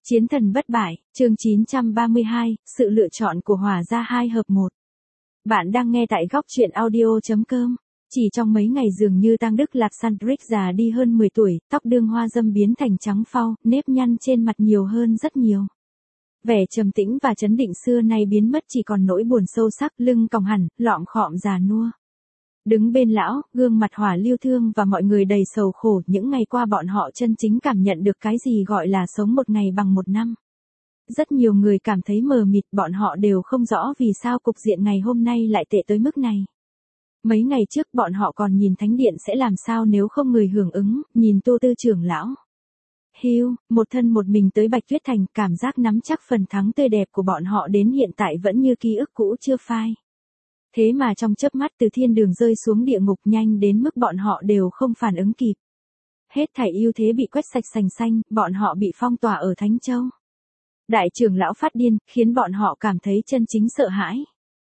Chiến thần bất bại, chương 932, sự lựa chọn của Hỏa Gia 2 hợp 1. Bạn đang nghe tại góc truyện audio.com. Chỉ trong mấy ngày dường như Tang Đức Lạc Sandrick già đi hơn 10 tuổi, tóc đương hoa dâm biến thành trắng phau, nếp nhăn trên mặt nhiều hơn rất nhiều. Vẻ trầm tĩnh và chấn định xưa nay biến mất, chỉ còn nỗi buồn sâu sắc, lưng còng hẳn, lọm khọm già nua. Đứng bên lão, gương mặt Hỏa Lưu Thương và mọi người đầy sầu khổ, những ngày qua bọn họ chân chính cảm nhận được cái gì gọi là sống một ngày bằng một năm. Rất nhiều người cảm thấy mờ mịt, bọn họ đều không rõ vì sao cục diện ngày hôm nay lại tệ tới mức này. Mấy ngày trước bọn họ còn nhìn thánh điện sẽ làm sao nếu không người hưởng ứng, nhìn Tô Tư trưởng lão Hưu, một thân một mình tới Bạch Tuyết Thành, cảm giác nắm chắc phần thắng tươi đẹp của bọn họ đến hiện tại vẫn như ký ức cũ chưa phai. Thế mà trong chớp mắt từ thiên đường rơi xuống địa ngục nhanh đến mức bọn họ đều không phản ứng kịp. Hết thảy ưu thế bị quét sạch sành xanh, bọn họ bị phong tỏa ở Thánh Châu. Đại trưởng lão phát điên, khiến bọn họ cảm thấy chân chính sợ hãi.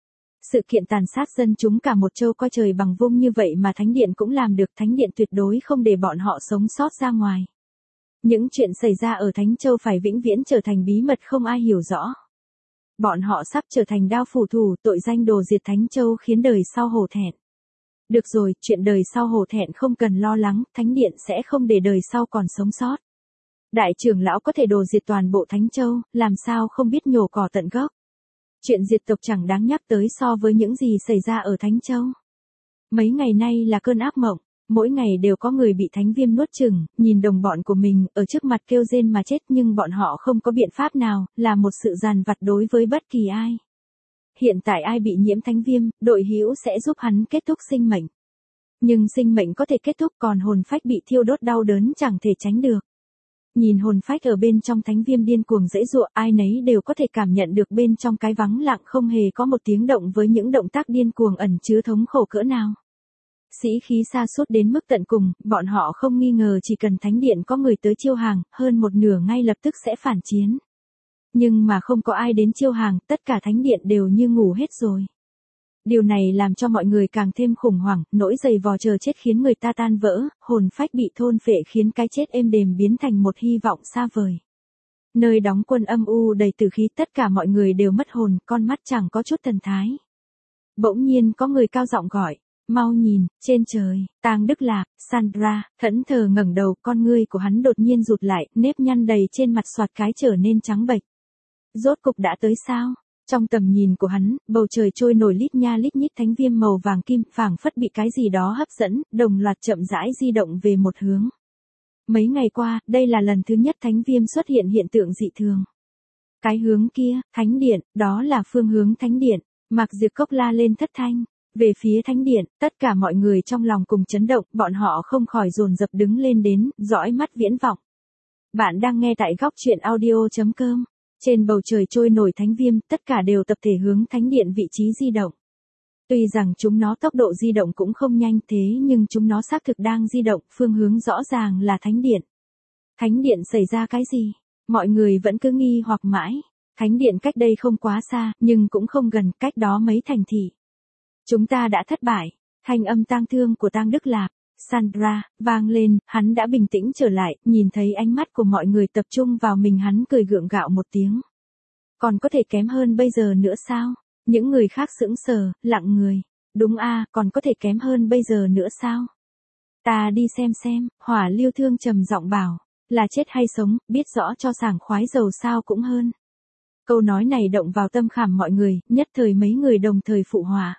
Sự kiện tàn sát dân chúng cả một châu coi trời bằng vung như vậy mà Thánh Điện cũng làm được, Thánh Điện tuyệt đối không để bọn họ sống sót ra ngoài. Những chuyện xảy ra ở Thánh Châu phải vĩnh viễn trở thành bí mật không ai hiểu rõ. Bọn họ sắp trở thành đao phủ thủ, tội danh đồ diệt Thánh Châu khiến đời sau hổ thẹn. Được rồi, chuyện đời sau hổ thẹn không cần lo lắng, Thánh Điện sẽ không để đời sau còn sống sót. Đại trưởng lão có thể đồ diệt toàn bộ Thánh Châu, làm sao không biết nhổ cỏ tận gốc. Chuyện diệt tộc chẳng đáng nhắc tới so với những gì xảy ra ở Thánh Châu. Mấy ngày nay là cơn ác mộng, mỗi ngày đều có người bị thánh viêm nuốt chửng, nhìn đồng bọn của mình ở trước mặt kêu rên mà chết, nhưng bọn họ không có biện pháp nào, là một sự dằn vặt đối với bất kỳ ai. Hiện tại ai bị nhiễm thánh viêm, đội hữu sẽ giúp hắn kết thúc sinh mệnh. Nhưng sinh mệnh có thể kết thúc, còn hồn phách bị thiêu đốt đau đớn chẳng thể tránh được. Nhìn hồn phách ở bên trong thánh viêm điên cuồng giãy giụa, ai nấy đều có thể cảm nhận được bên trong cái vắng lặng không hề có một tiếng động với những động tác điên cuồng ẩn chứa thống khổ cỡ nào. Sĩ khí sa sút đến mức tận cùng, bọn họ không nghi ngờ chỉ cần Thánh Điện có người tới chiêu hàng, hơn một nửa ngay lập tức sẽ phản chiến. Nhưng mà không có ai đến chiêu hàng, tất cả Thánh Điện đều như ngủ hết rồi. Điều này làm cho mọi người càng thêm khủng hoảng, nỗi giày vò chờ chết khiến người ta tan vỡ, hồn phách bị thôn phệ khiến cái chết êm đềm biến thành một hy vọng xa vời. Nơi đóng quân âm u đầy tử khí, tất cả mọi người đều mất hồn, con mắt chẳng có chút thần thái. Bỗng nhiên có người cao giọng gọi, mau nhìn, trên trời, Tang Đức Lạc, Sandra, thẫn thờ ngẩng đầu, con ngươi của hắn đột nhiên rụt lại, nếp nhăn đầy trên mặt xoạt cái trở nên trắng bệch. Rốt cục đã tới sao? Trong tầm nhìn của hắn, bầu trời trôi nổi lít nha lít nhít thánh viêm màu vàng kim, phảng phất bị cái gì đó hấp dẫn, đồng loạt chậm rãi di động về một hướng. Mấy ngày qua, đây là lần thứ nhất thánh viêm xuất hiện hiện tượng dị thường. Cái hướng kia, Thánh Điện, đó là phương hướng Thánh Điện. Mạc Diệp Cốc la lên thất thanh. Về phía Thánh Điện, tất cả mọi người trong lòng cùng chấn động, bọn họ không khỏi dồn dập đứng lên đến, dõi mắt viễn vọng. Bạn đang nghe tại góc truyện audio.com. Trên bầu trời trôi nổi thánh viêm, tất cả đều tập thể hướng Thánh Điện vị trí di động. Tuy rằng chúng nó tốc độ di động cũng không nhanh thế nhưng chúng nó xác thực đang di động, phương hướng rõ ràng là Thánh Điện. Thánh Điện xảy ra cái gì? Mọi người vẫn cứ nghi hoặc mãi. Thánh Điện cách đây không quá xa, nhưng cũng không gần, cách đó mấy thành thị. Chúng ta đã thất bại. Thanh âm tang thương của Tang Đức Lạc, Sandra, vang lên, hắn đã bình tĩnh trở lại, nhìn thấy ánh mắt của mọi người tập trung vào mình, hắn cười gượng gạo một tiếng. Còn có thể kém hơn bây giờ nữa sao? Những người khác sững sờ, lặng người. Đúng a, còn có thể kém hơn bây giờ nữa sao? Ta đi xem, Hỏa Lưu Thương trầm giọng bảo, là chết hay sống, biết rõ cho sảng khoái dầu sao cũng hơn. Câu nói này động vào tâm khảm mọi người, nhất thời mấy người đồng thời phụ họa.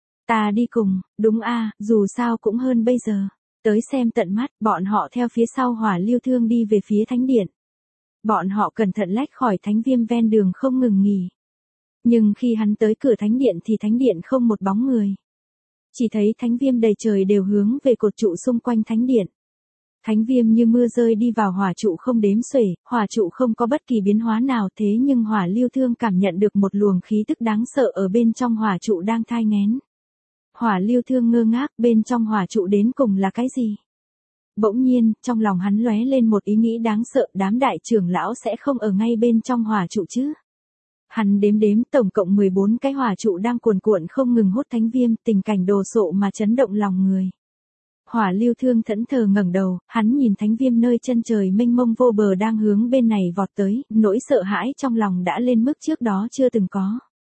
Ta đi cùng, đúng a, dù sao cũng hơn bây giờ. Tới xem tận mắt, bọn họ theo phía sau Hỏa Lưu Thương đi về phía Thánh Điện. Bọn họ cẩn thận lách khỏi thánh viêm ven đường không ngừng nghỉ. Nhưng khi hắn tới cửa Thánh Điện thì Thánh Điện không một bóng người. Chỉ thấy thánh viêm đầy trời đều hướng về cột trụ xung quanh Thánh Điện. Thánh viêm như mưa rơi đi vào hỏa trụ không đếm xuể, hỏa trụ không có bất kỳ biến hóa nào, thế nhưng Hỏa Lưu Thương cảm nhận được một luồng khí tức đáng sợ ở bên trong hỏa trụ đang thai nghén. Hỏa Lưu Thương ngơ ngác, bên trong hỏa trụ đến cùng là cái gì? Bỗng nhiên, trong lòng hắn lóe lên một ý nghĩ đáng sợ, đám đại trưởng lão sẽ không ở ngay bên trong hỏa trụ chứ? Hắn đếm tổng cộng 14 cái hỏa trụ đang cuồn cuộn không ngừng hút thánh viêm, tình cảnh đồ sộ mà chấn động lòng người. Hỏa Lưu Thương thẫn thờ ngẩng đầu, hắn nhìn thánh viêm nơi chân trời mênh mông vô bờ đang hướng bên này vọt tới, nỗi sợ hãi trong lòng đã lên mức trước đó chưa từng có.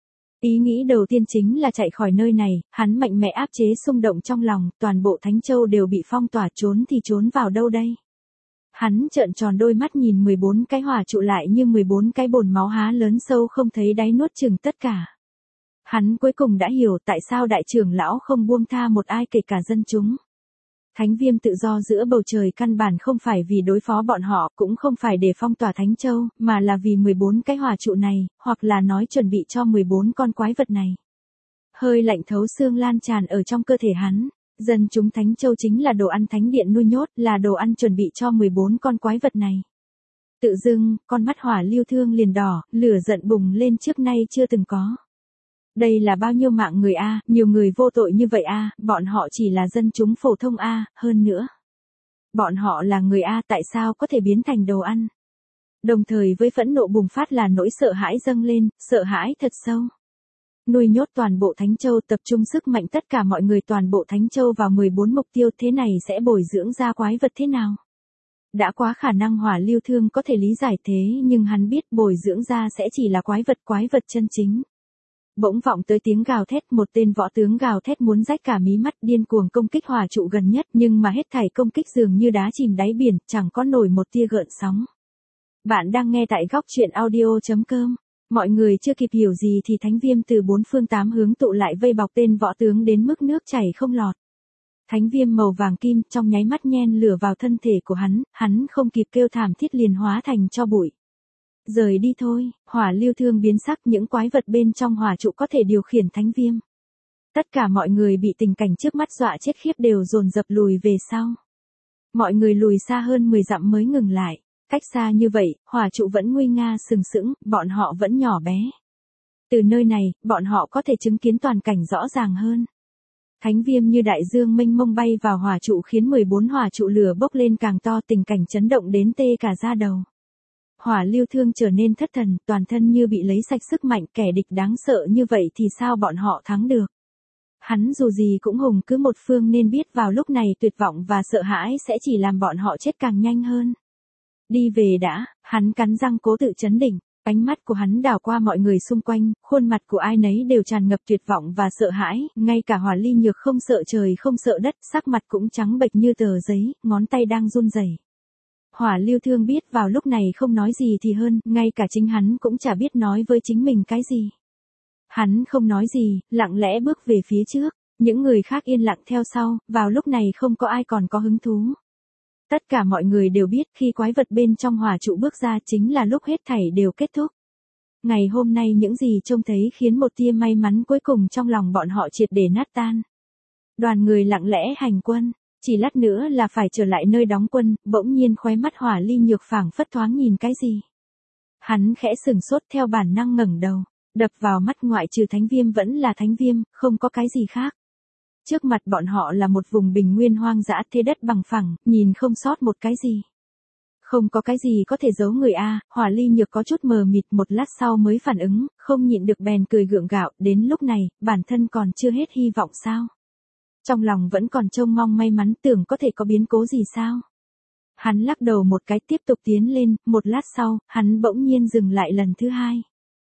Ý nghĩ đầu tiên chính là chạy khỏi nơi này, hắn mạnh mẽ áp chế xung động trong lòng, toàn bộ Thánh Châu đều bị phong tỏa, trốn thì trốn vào đâu đây? Hắn trợn tròn đôi mắt nhìn 14 cái hỏa trụ lại như 14 cái bồn máu há lớn sâu không thấy đáy nuốt chửng tất cả. Hắn cuối cùng đã hiểu tại sao đại trưởng lão không buông tha một ai kể cả dân chúng. Thánh viêm tự do giữa bầu trời căn bản không phải vì đối phó bọn họ, cũng không phải để phong tỏa Thánh Châu, mà là vì 14 cái hỏa trụ này, hoặc là nói chuẩn bị cho 14 con quái vật này. Hơi lạnh thấu xương lan tràn ở trong cơ thể hắn. Dân chúng Thánh Châu chính là đồ ăn thánh điện nuôi nhốt, là đồ ăn chuẩn bị cho 14 con quái vật này. Tự dưng, con mắt Hỏa Lưu Thương liền đỏ, lửa giận bùng lên trước nay chưa từng có. Đây là bao nhiêu mạng người a, nhiều người vô tội như vậy a, bọn họ chỉ là dân chúng phổ thông a, hơn nữa. Bọn họ là người a, tại sao có thể biến thành đồ ăn? Đồng thời với phẫn nộ bùng phát là nỗi sợ hãi dâng lên, sợ hãi thật sâu. Nuôi nhốt toàn bộ Thánh Châu, tập trung sức mạnh tất cả mọi người toàn bộ Thánh Châu vào 14 mục tiêu, thế này sẽ bồi dưỡng ra quái vật thế nào? Đã quá khả năng Hỏa Lưu Thương có thể lý giải thế, nhưng hắn biết bồi dưỡng ra sẽ chỉ là quái vật chân chính. Bỗng vọng tới tiếng gào thét, một tên võ tướng gào thét muốn rách cả mí mắt, điên cuồng công kích hỏa trụ gần nhất, nhưng mà hết thảy công kích dường như đá chìm đáy biển, chẳng có nổi một tia gợn sóng. Bạn đang nghe tại góc truyện audio.com. Mọi người chưa kịp hiểu gì thì thánh viêm từ bốn phương tám hướng tụ lại vây bọc tên võ tướng đến mức nước chảy không lọt. Thánh viêm màu vàng kim trong nháy mắt nhen lửa vào thân thể của hắn không kịp kêu thảm thiết liền hóa thành tro bụi. Rời đi thôi, Hỏa Lưu Thương biến sắc, những quái vật bên trong hỏa trụ có thể điều khiển thánh viêm. Tất cả mọi người bị tình cảnh trước mắt dọa chết khiếp đều dồn dập lùi về sau. Mọi người lùi xa hơn 10 dặm mới ngừng lại. Cách xa như vậy, hỏa trụ vẫn nguy nga sừng sững, bọn họ vẫn nhỏ bé. Từ nơi này, bọn họ có thể chứng kiến toàn cảnh rõ ràng hơn. Thánh viêm như đại dương mênh mông bay vào hỏa trụ khiến 14 hỏa trụ lửa bốc lên càng to, tình cảnh chấn động đến tê cả da đầu. Hỏa Lưu Thương trở nên thất thần, toàn thân như bị lấy sạch sức mạnh, kẻ địch đáng sợ như vậy thì sao bọn họ thắng được. Hắn dù gì cũng hùng cứ một phương nên biết vào lúc này tuyệt vọng và sợ hãi sẽ chỉ làm bọn họ chết càng nhanh hơn. Đi về đã, hắn cắn răng cố tự trấn định, ánh mắt của hắn đảo qua mọi người xung quanh, khuôn mặt của ai nấy đều tràn ngập tuyệt vọng và sợ hãi, ngay cả Hỏa Ly Nhược không sợ trời không sợ đất, sắc mặt cũng trắng bệch như tờ giấy, ngón tay đang run rẩy. Hỏa Lưu Thương biết vào lúc này không nói gì thì hơn, ngay cả chính hắn cũng chả biết nói với chính mình cái gì. Hắn không nói gì, lặng lẽ bước về phía trước, những người khác yên lặng theo sau, vào lúc này không có ai còn có hứng thú. Tất cả mọi người đều biết khi quái vật bên trong hỏa trụ bước ra chính là lúc hết thảy đều kết thúc. Ngày hôm nay những gì trông thấy khiến một tia may mắn cuối cùng trong lòng bọn họ triệt để nát tan. Đoàn người lặng lẽ hành quân, chỉ lát nữa là phải trở lại nơi đóng quân, bỗng nhiên khóe mắt Hỏa Ly Nhược phảng phất thoáng nhìn cái gì. Hắn khẽ sừng sốt theo bản năng ngẩng đầu, đập vào mắt ngoại trừ thánh viêm vẫn là thánh viêm, không có cái gì khác. Trước mặt bọn họ là một vùng bình nguyên hoang dã, thế đất bằng phẳng, nhìn không sót một cái gì. Không có cái gì có thể giấu người a. Hỏa Ly Nhược có chút mờ mịt, một lát sau mới phản ứng, không nhịn được bèn cười gượng gạo, đến lúc này, bản thân còn chưa hết hy vọng sao? Trong lòng vẫn còn trông mong may mắn, tưởng có thể có biến cố gì sao? Hắn lắc đầu một cái tiếp tục tiến lên, một lát sau, hắn bỗng nhiên dừng lại lần thứ hai.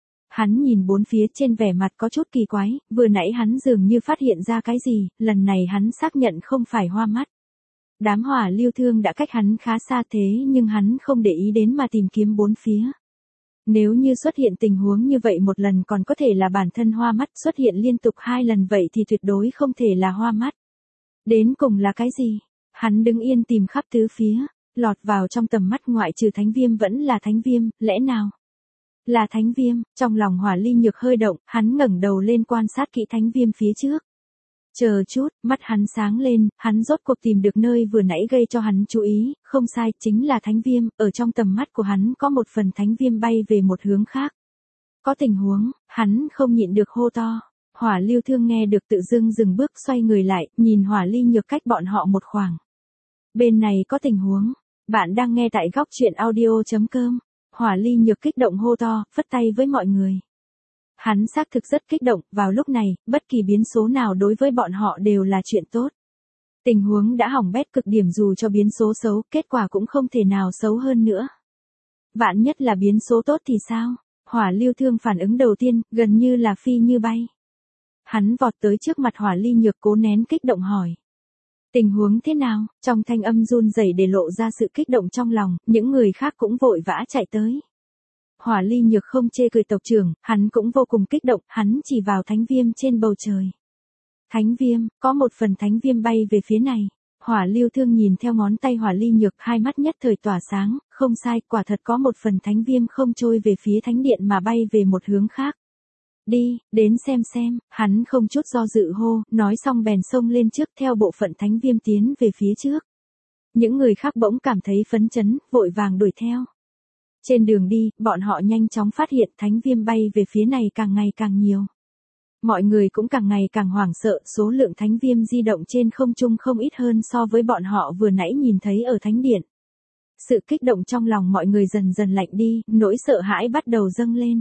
Hắn nhìn bốn phía trên vẻ mặt có chút kỳ quái, vừa nãy hắn dường như phát hiện ra cái gì, lần này hắn xác nhận không phải hoa mắt. Đám Hỏa Lưu Thương đã cách hắn khá xa thế nhưng hắn không để ý đến mà tìm kiếm bốn phía. Nếu như xuất hiện tình huống như vậy một lần còn có thể là bản thân hoa mắt, xuất hiện liên tục 2 lần vậy thì tuyệt đối không thể là hoa mắt. Đến cùng là cái gì? Hắn đứng yên tìm khắp tứ phía, lọt vào trong tầm mắt ngoại trừ thánh viêm vẫn là thánh viêm, lẽ nào? Là thánh viêm, trong lòng Hỏa Ly Nhược hơi động, hắn ngẩng đầu lên quan sát kỹ thánh viêm phía trước. Chờ chút, mắt hắn sáng lên, hắn rốt cuộc tìm được nơi vừa nãy gây cho hắn chú ý, không sai, chính là thánh viêm, ở trong tầm mắt của hắn có một phần thánh viêm bay về một hướng khác. Có tình huống, hắn không nhịn được hô to. Hỏa Lưu Thương nghe được tự dưng dừng bước xoay người lại, nhìn Hỏa Ly Nhược cách bọn họ một khoảng. Bên này có tình huống, bạn đang nghe tại góc truyện audio.com. Hỏa Ly Nhược kích động hô to, phất tay với mọi người. Hắn xác thực rất kích động, vào lúc này, bất kỳ biến số nào đối với bọn họ đều là chuyện tốt. Tình huống đã hỏng bét cực điểm, dù cho biến số xấu, kết quả cũng không thể nào xấu hơn nữa. Vạn nhất là biến số tốt thì sao? Hỏa Lưu Thương phản ứng đầu tiên, gần như là phi như bay. Hắn vọt tới trước mặt Hỏa Ly Nhược, cố nén kích động hỏi. Tình huống thế nào? Trong thanh âm run rẩy để lộ ra sự kích động trong lòng, những người khác cũng vội vã chạy tới. Hỏa Ly Nhược không chê cười tộc trưởng, hắn cũng vô cùng kích động, hắn chỉ vào thánh viêm trên bầu trời. Thánh viêm, có một phần thánh viêm bay về phía này. Hỏa Lưu Thương nhìn theo ngón tay Hỏa Ly Nhược, hai mắt nhất thời tỏa sáng, không sai, quả thật có một phần thánh viêm không trôi về phía thánh điện mà bay về một hướng khác. Đi, đến xem, hắn không chút do dự hô, nói xong bèn xông lên trước theo bộ phận thánh viêm tiến về phía trước. Những người khác bỗng cảm thấy phấn chấn, vội vàng đuổi theo. Trên đường đi, bọn họ nhanh chóng phát hiện thánh viêm bay về phía này càng ngày càng nhiều. Mọi người cũng càng ngày càng hoảng sợ, số lượng thánh viêm di động trên không trung không ít hơn so với bọn họ vừa nãy nhìn thấy ở thánh điện. Sự kích động trong lòng mọi người dần dần lạnh đi, nỗi sợ hãi bắt đầu dâng lên.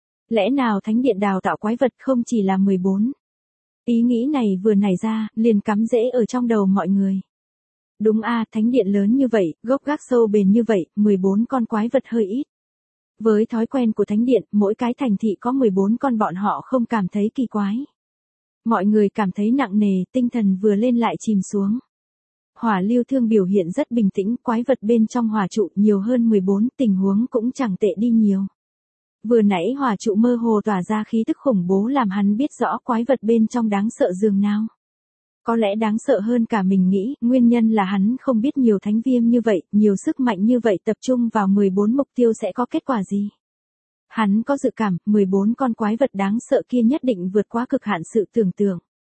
Lẽ nào thánh điện đào tạo quái vật không chỉ là 14? Ý nghĩ này vừa nảy ra, liền cắm rễ ở trong đầu mọi người. Đúng a, thánh điện lớn như vậy, gốc gác sâu bền như vậy, 14 con quái vật hơi ít. Với thói quen của thánh điện, mỗi cái thành thị có 14 con, bọn họ không cảm thấy kỳ quái. Mọi người cảm thấy nặng nề, tinh thần vừa lên lại chìm xuống. Hỏa Lưu Thương biểu hiện rất bình tĩnh, quái vật bên trong hỏa trụ nhiều hơn 14, tình huống cũng chẳng tệ đi nhiều. Vừa nãy hỏa trụ mơ hồ tỏa ra khí tức khủng bố làm hắn biết rõ quái vật bên trong đáng sợ dường nào. Có lẽ đáng sợ hơn cả mình nghĩ, nguyên nhân là hắn không biết nhiều thánh viêm như vậy, nhiều sức mạnh như vậy tập trung vào 14 mục tiêu sẽ có kết quả gì. Hắn có dự cảm, 14 con quái vật đáng sợ kia nhất định vượt quá cực hạn sự tưởng tượng.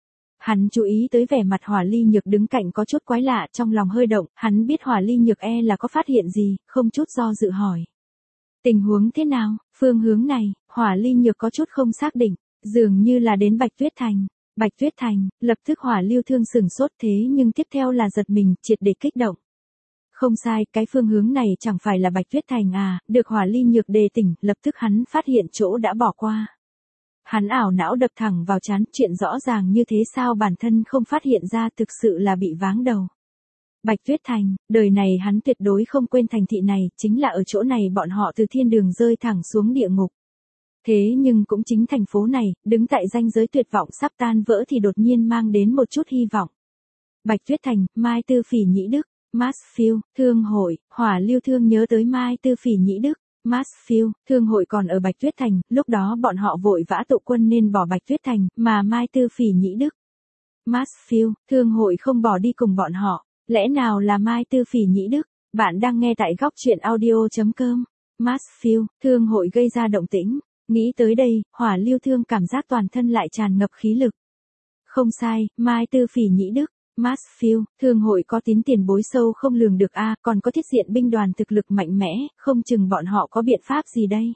Hắn chú ý tới vẻ mặt Hỏa Ly Nhược đứng cạnh có chút quái lạ, trong lòng hơi động, hắn biết Hỏa Ly Nhược là có phát hiện gì, không chút do dự hỏi. Tình huống thế nào? Phương hướng này, Hỏa Ly Nhược có chút không xác định, dường như là đến Bạch Tuyết Thành. Bạch Tuyết Thành, lập tức Hỏa Lưu Thương sửng sốt, thế nhưng tiếp theo là giật mình, triệt để kích động. Không sai, cái phương hướng này chẳng phải là Bạch Tuyết Thành à, được Hỏa Ly Nhược đề tỉnh, lập tức hắn phát hiện chỗ đã bỏ qua. Hắn ảo não đập thẳng vào trán, chuyện rõ ràng như thế sao bản thân không phát hiện ra, thực sự là bị váng đầu. Bạch Tuyết Thành, đời này hắn tuyệt đối không quên thành thị này, chính là ở chỗ này bọn họ từ thiên đường rơi thẳng xuống địa ngục. Thế nhưng cũng chính thành phố này, đứng tại ranh giới tuyệt vọng sắp tan vỡ thì đột nhiên mang đến một chút hy vọng. Bạch Tuyết Thành, Mai Tư Phỉ Nhĩ Đức, Marsfield, Thương hội, Hỏa Lưu Thương nhớ tới Mai Tư Phỉ Nhĩ Đức, Marsfield, Thương hội còn ở Bạch Tuyết Thành, lúc đó bọn họ vội vã tụ quân nên bỏ Bạch Tuyết Thành, mà Mai Tư Phỉ Nhĩ Đức. Marsfield, Thương hội không bỏ đi cùng bọn họ, lẽ nào là Mai Tư Phỉ Nhĩ Đức? Bạn đang nghe tại góc truyện audio.com. Marsfield, Thương hội gây ra động tĩnh. Nghĩ tới đây, Hỏa Lưu Thương cảm giác toàn thân lại tràn ngập khí lực. Không sai, Mai Tư Phỉ Nhĩ Đức, Marsfield, Thương hội có tín tiền bối sâu không lường được a, còn có thiết diện binh đoàn thực lực mạnh mẽ, không chừng bọn họ có biện pháp gì đây.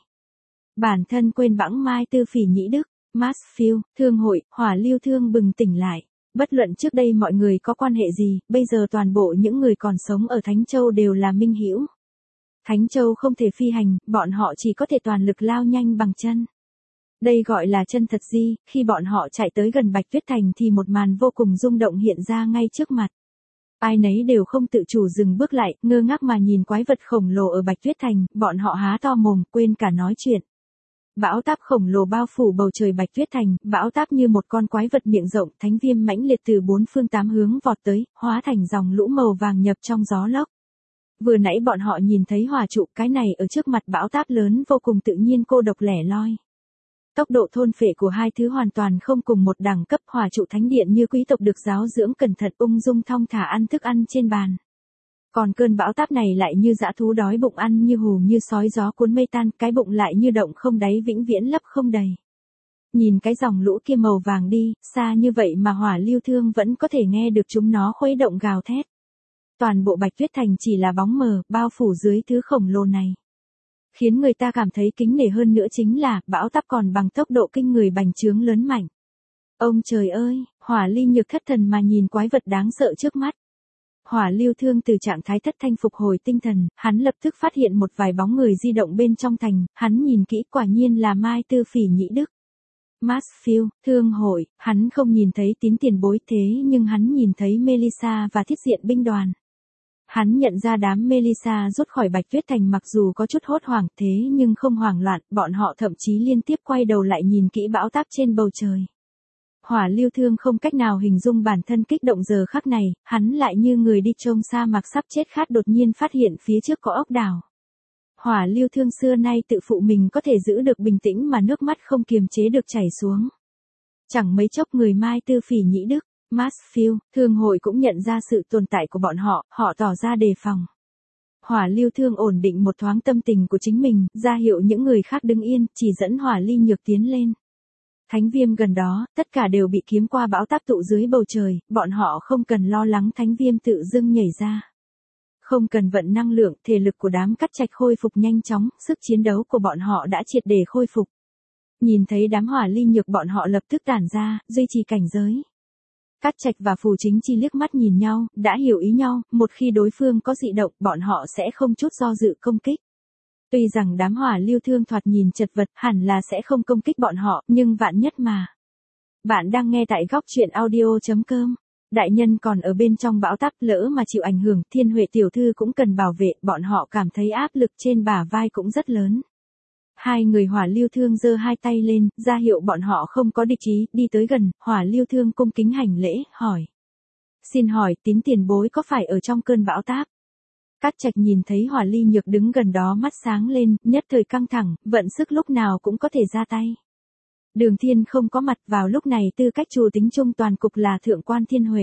Bản thân quên bẵng Mai Tư Phỉ Nhĩ Đức, Marsfield, Thương hội, Hỏa Lưu Thương bừng tỉnh lại. Bất luận trước đây mọi người có quan hệ gì, bây giờ toàn bộ những người còn sống ở Thánh Châu đều là minh hữu. Thánh Châu không thể phi hành, bọn họ chỉ có thể toàn lực lao nhanh bằng chân. Đây gọi là chân thật di, khi bọn họ chạy tới gần Bạch Tuyết Thành thì một màn vô cùng rung động hiện ra ngay trước mặt. Ai nấy đều không tự chủ dừng bước lại, ngơ ngác mà nhìn quái vật khổng lồ ở Bạch Tuyết Thành, bọn họ há to mồm, quên cả nói chuyện. Bão táp khổng lồ bao phủ bầu trời Bạch Tuyết Thành, bão táp như một con quái vật miệng rộng, thánh viêm mãnh liệt từ bốn phương tám hướng vọt tới, hóa thành dòng lũ màu vàng nhập trong gió lốc. Vừa nãy bọn họ nhìn thấy hỏa trụ, cái này ở trước mặt bão táp lớn vô cùng tự nhiên cô độc lẻ loi. Tốc độ thôn phệ của hai thứ hoàn toàn không cùng một đẳng cấp, hỏa trụ thánh điện như quý tộc được giáo dưỡng cẩn thận ung dung thong thả ăn thức ăn trên bàn. Còn cơn bão táp này lại như dã thú đói bụng ăn như hù như sói gió cuốn mây tan, cái bụng lại như động không đáy vĩnh viễn lấp không đầy. Nhìn cái dòng lũ kia màu vàng đi, xa như vậy mà Hỏa Lưu Thương vẫn có thể nghe được chúng nó khuấy động gào thét. Toàn bộ Bạch Tuyết Thành chỉ là bóng mờ, bao phủ dưới thứ khổng lồ này. Khiến người ta cảm thấy kính nể hơn nữa chính là, bão táp còn bằng tốc độ kinh người bành trướng lớn mạnh. Ông trời ơi, Hỏa Ly Nhược thất thần mà nhìn quái vật đáng sợ trước mắt. Hỏa Lưu Thương từ trạng thái thất thanh phục hồi tinh thần, hắn lập tức phát hiện một vài bóng người di động bên trong thành, hắn nhìn kỹ quả nhiên là Mai Tư Phỉ Nhĩ Đức. Mansfield, thương hội, hắn không nhìn thấy Tín tiền bối thế nhưng hắn nhìn thấy Melissa và thiết diện binh đoàn. Hắn nhận ra đám Melissa rút khỏi Bạch Tuyết Thành mặc dù có chút hốt hoảng thế nhưng không hoảng loạn, bọn họ thậm chí liên tiếp quay đầu lại nhìn kỹ bão táp trên bầu trời. Hỏa Lưu Thương không cách nào hình dung bản thân kích động giờ khắc này, hắn lại như người đi trông sa mạc sắp chết khát đột nhiên phát hiện phía trước có ốc đảo. Hỏa Lưu Thương xưa nay tự phụ mình có thể giữ được bình tĩnh mà nước mắt không kiềm chế được chảy xuống. Chẳng mấy chốc người Mai Tư Phỉ Nhĩ Đức, Mansfield, thương hội cũng nhận ra sự tồn tại của bọn họ, họ tỏ ra đề phòng. Hỏa Lưu Thương ổn định một thoáng tâm tình của chính mình, ra hiệu những người khác đứng yên, chỉ dẫn Hỏa Ly Nhược tiến lên. Thánh Viêm gần đó, tất cả đều bị kiếm qua bão táp tụ dưới bầu trời, bọn họ không cần lo lắng Thánh Viêm tự dưng nhảy ra. Không cần vận năng lượng, thể lực của đám Cát Trạch khôi phục nhanh chóng, sức chiến đấu của bọn họ đã triệt để khôi phục. Nhìn thấy đám Hỏa Ly Nhược bọn họ lập tức tản ra, duy trì cảnh giới. Cát Trạch và Phù Chính Chi liếc mắt nhìn nhau, đã hiểu ý nhau, một khi đối phương có dị động, bọn họ sẽ không chút do dự công kích. Tuy rằng đám Hỏa Lưu Thương thoạt nhìn chật vật, hẳn là sẽ không công kích bọn họ, nhưng vạn nhất mà. Bạn đang nghe tại góc truyện audio.com. Đại nhân còn ở bên trong bão táp, lỡ mà chịu ảnh hưởng, Thiên Huệ tiểu thư cũng cần bảo vệ, bọn họ cảm thấy áp lực trên bả vai cũng rất lớn. Hai người Hỏa Lưu Thương giơ hai tay lên, ra hiệu bọn họ không có địch ý, đi tới gần, Hỏa Lưu Thương cung kính hành lễ, hỏi. Xin hỏi, Tín tiền bối có phải ở trong cơn bão táp? Cát Trạch nhìn thấy Hỏa Ly Nhược đứng gần đó mắt sáng lên, nhất thời căng thẳng, vận sức lúc nào cũng có thể ra tay. Đường Thiên không có mặt vào lúc này tư cách chủ tính chung toàn cục là Thượng quan Thiên Huệ.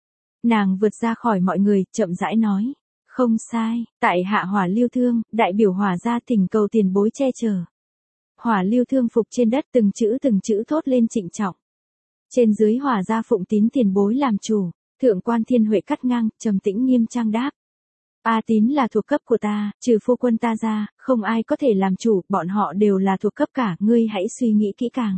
Nàng vượt ra khỏi mọi người, chậm rãi nói. Không sai, tại hạ Hỏa Lưu Thương, đại biểu Hỏa gia thỉnh cầu tiền bối che chở. Hỏa Lưu Thương phục trên đất từng chữ thốt lên trịnh trọng. Trên dưới Hỏa gia phụng Tín tiền bối làm chủ, Thượng quan Thiên Huệ cắt ngang, trầm tĩnh nghiêm trang đáp. A Tín là thuộc cấp của ta, trừ phu quân ta ra, không ai có thể làm chủ, bọn họ đều là thuộc cấp cả, ngươi hãy suy nghĩ kỹ càng.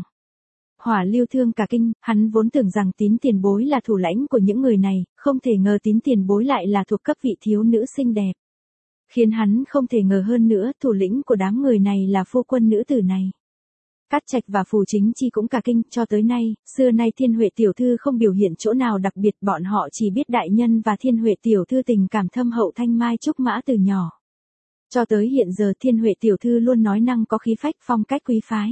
Hỏa Lưu Thương cả kinh, hắn vốn tưởng rằng Tín tiền bối là thủ lãnh của những người này, không thể ngờ Tín tiền bối lại là thuộc cấp vị thiếu nữ xinh đẹp. Khiến hắn không thể ngờ hơn nữa, thủ lĩnh của đám người này là phu quân nữ tử này. Cát Trạch và Phù Chính Chi cũng cả kinh, cho tới nay, xưa nay Thiên Huệ tiểu thư không biểu hiện chỗ nào đặc biệt, bọn họ chỉ biết đại nhân và Thiên Huệ tiểu thư tình cảm thâm hậu thanh mai trúc mã từ nhỏ. Cho tới hiện giờ Thiên Huệ tiểu thư luôn nói năng có khí phách, phong cách quý phái.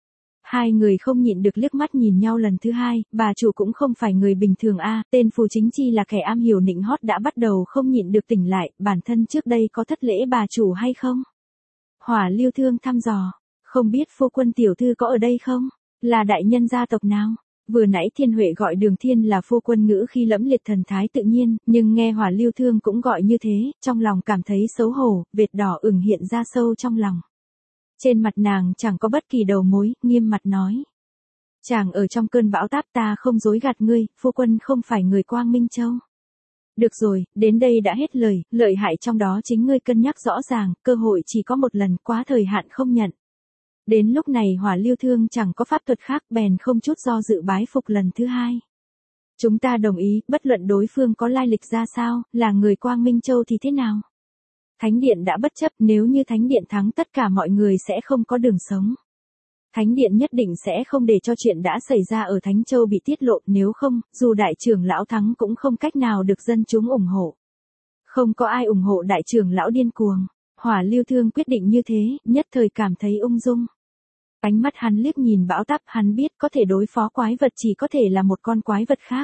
Hai người không nhịn được liếc mắt nhìn nhau lần thứ hai, bà chủ cũng không phải người bình thường a, tên Phù Chính Chi là kẻ am hiểu nịnh hót đã bắt đầu không nhịn được tỉnh lại, bản thân trước đây có thất lễ bà chủ hay không? Hỏa Lưu Thương thăm dò. Không biết phu quân tiểu thư có ở đây không? Là đại nhân gia tộc nào? Vừa nãy Thiên Huệ gọi Đường Thiên là phu quân ngữ khi lẫm liệt thần thái tự nhiên, nhưng nghe Hỏa Lưu Thương cũng gọi như thế, trong lòng cảm thấy xấu hổ, vệt đỏ ửng hiện ra sâu trong lòng. Trên mặt nàng chẳng có bất kỳ đầu mối, nghiêm mặt nói. Chàng ở trong cơn bão táp, ta không dối gạt ngươi, phu quân không phải người Quang Minh Châu. Được rồi, đến đây đã hết lời, lợi hại trong đó chính ngươi cân nhắc rõ ràng, cơ hội chỉ có một lần, quá thời hạn không nhận. Đến lúc này Hỏa Lưu Thương chẳng có pháp thuật khác, bèn không chút do dự bái phục lần thứ hai. Chúng ta đồng ý, bất luận đối phương có lai lịch ra sao, là người Quang Minh Châu thì thế nào? Thánh Điện đã bất chấp, nếu như Thánh Điện thắng tất cả mọi người sẽ không có đường sống. Thánh Điện nhất định sẽ không để cho chuyện đã xảy ra ở Thánh Châu bị tiết lộ, nếu không, dù đại trưởng lão thắng cũng không cách nào được dân chúng ủng hộ. Không có ai ủng hộ đại trưởng lão điên cuồng. Hỏa Lưu Thương quyết định như thế, nhất thời cảm thấy ung dung. Ánh mắt hắn liếc nhìn bão táp, hắn biết có thể đối phó quái vật chỉ có thể là một con quái vật khác.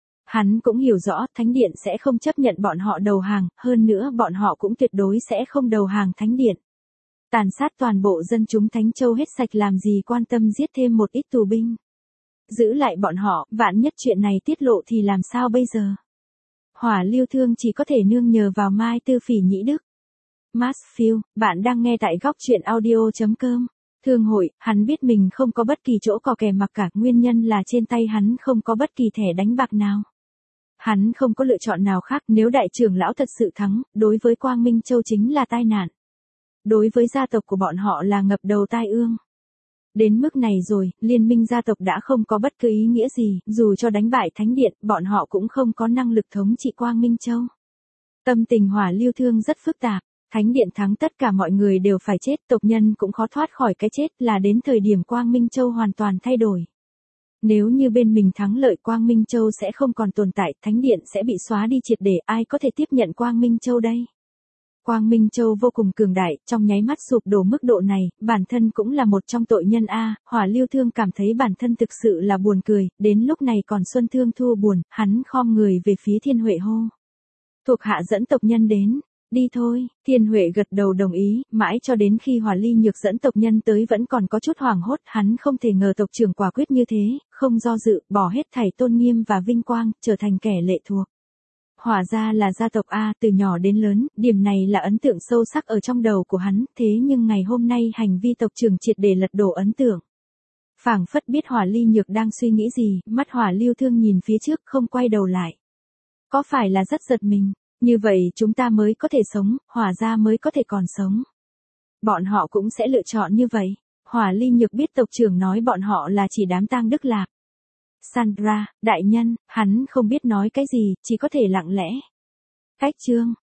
Hắn cũng hiểu rõ Thánh Điện sẽ không chấp nhận bọn họ đầu hàng, hơn nữa bọn họ cũng tuyệt đối sẽ không đầu hàng Thánh Điện. Tàn sát toàn bộ dân chúng Thánh Châu hết sạch làm gì quan tâm giết thêm một ít tù binh. Giữ lại bọn họ, vạn nhất chuyện này tiết lộ thì làm sao bây giờ? Hỏa Lưu Thương chỉ có thể nương nhờ vào Mai Tư Phỉ Nhĩ Đức. Mansfield, bạn đang nghe tại góc truyện audio.com. Thương hội, hắn biết mình không có bất kỳ chỗ cò kè mặc cả, nguyên nhân là trên tay hắn không có bất kỳ thẻ đánh bạc nào. Hắn không có lựa chọn nào khác, nếu đại trưởng lão thật sự thắng, đối với Quang Minh Châu chính là tai nạn. Đối với gia tộc của bọn họ là ngập đầu tai ương. Đến mức này rồi, liên minh gia tộc đã không có bất cứ ý nghĩa gì, dù cho đánh bại Thánh Điện, bọn họ cũng không có năng lực thống trị Quang Minh Châu. Tâm tình Hỏa Lưu Thương rất phức tạp, Thánh điện thắng tất cả mọi người đều phải chết, tộc nhân cũng khó thoát khỏi cái chết, là đến thời điểm Quang Minh Châu hoàn toàn thay đổi. Nếu như bên mình thắng lợi, Quang Minh Châu sẽ không còn tồn tại, thánh điện sẽ bị xóa đi triệt để, ai có thể tiếp nhận Quang Minh Châu đây? Quang Minh Châu vô cùng cường đại, trong nháy mắt sụp đổ mức độ này, bản thân cũng là một trong tội nhân a. Hỏa Lưu Thương cảm thấy bản thân thực sự là buồn cười, đến lúc này còn Xuân Thương thua buồn, hắn khom người về phía Thiên Huệ hô. Thuộc hạ dẫn tộc nhân đến. Đi thôi, Thiên Huệ gật đầu đồng ý, mãi cho đến khi Hỏa Ly Nhược dẫn tộc nhân tới vẫn còn có chút hoảng hốt, hắn không thể ngờ tộc trưởng quả quyết như thế, không do dự, bỏ hết thảy tôn nghiêm và vinh quang, trở thành kẻ lệ thuộc. Hỏa gia là gia tộc A, từ nhỏ đến lớn, điểm này là ấn tượng sâu sắc ở trong đầu của hắn, thế nhưng ngày hôm nay hành vi tộc trưởng triệt để lật đổ ấn tượng. Phảng phất biết Hỏa Ly Nhược đang suy nghĩ gì, mắt Hỏa Lưu Thương nhìn phía trước không quay đầu lại. Có phải là rất giật mình? Như vậy chúng ta mới có thể sống, Hỏa gia mới có thể còn sống. Bọn họ cũng sẽ lựa chọn như vậy. Hỏa Ly Nhược biết tộc trưởng nói bọn họ là chỉ đám tang đức lạc. Sandra, đại nhân, hắn không biết nói cái gì, chỉ có thể lặng lẽ. Cách chương.